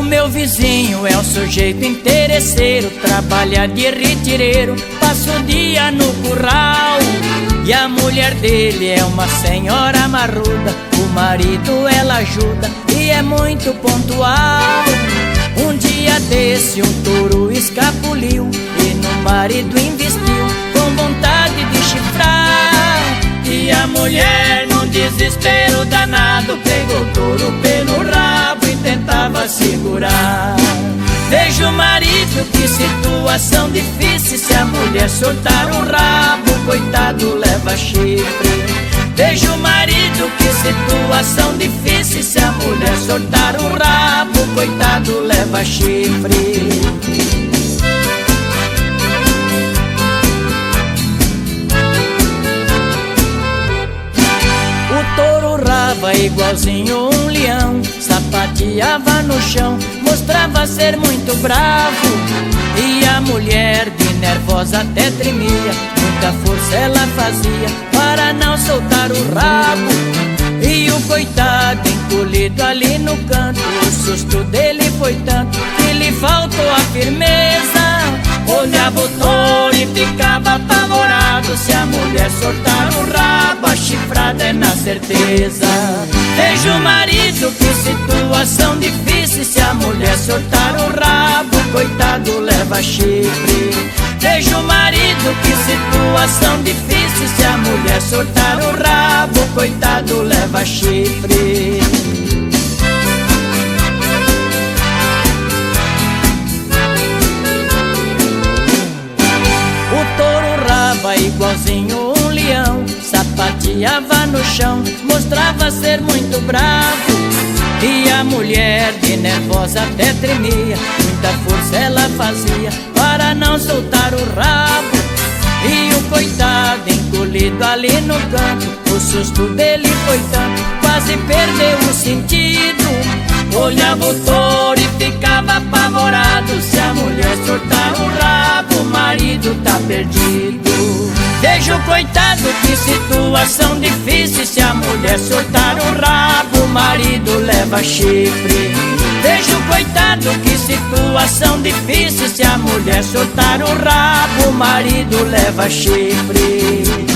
meu vizinho é um sujeito interesseiro, trabalha de retireiro, passa o dia no curral. E a mulher dele é uma senhora marruda, o marido ela ajuda e é muito pontual. Um dia desse um touro escapuliu e no marido investiu, com vontade de chifrar. E a mulher num desespero danado pegou o touro pelo rabo e tentava segurar. Veja o marido, que situação difícil, se a mulher soltar o rabo, coitado leva chifre. Veja o marido, que situação difícil, se a mulher soltar o rabo, coitado leva chifre. O touro rava igualzinho um leão, sapateava no chão, mostrava ser muito bravo. E a mulher de nervosa até tremia, muita força ela fazia para não soltar o rabo. E o coitado encolhido ali no canto, o susto dele foi tanto que lhe faltou a firmeza. Olhava o touro e ficava apavorado, se a mulher soltar o rabo, a chifrada é na certeza. Veja o marido, que situação difícil, se a mulher soltar o rabo, coitado leva chifre. Veja o marido, que situação difícil, se a mulher soltar o rabo, coitado leva chifre. O touro rava igualzinho um leão, sapateava no chão, mostrava ser muito bravo. E a mulher de nervosa até tremia, muita força ela fazia para não soltar o rabo. E o coitado encolhido ali no canto, o susto dele foi tanto, quase perdeu o sentido. Olhava o touro e ficava apavorado, se a mulher soltar o rabo, o marido tá perdido. Veja o coitado, que situação difícil, se a mulher soltar o rabo, o marido leva chifre. Veja o coitado, que situação difícil, se a mulher soltar o rabo, o marido leva chifre.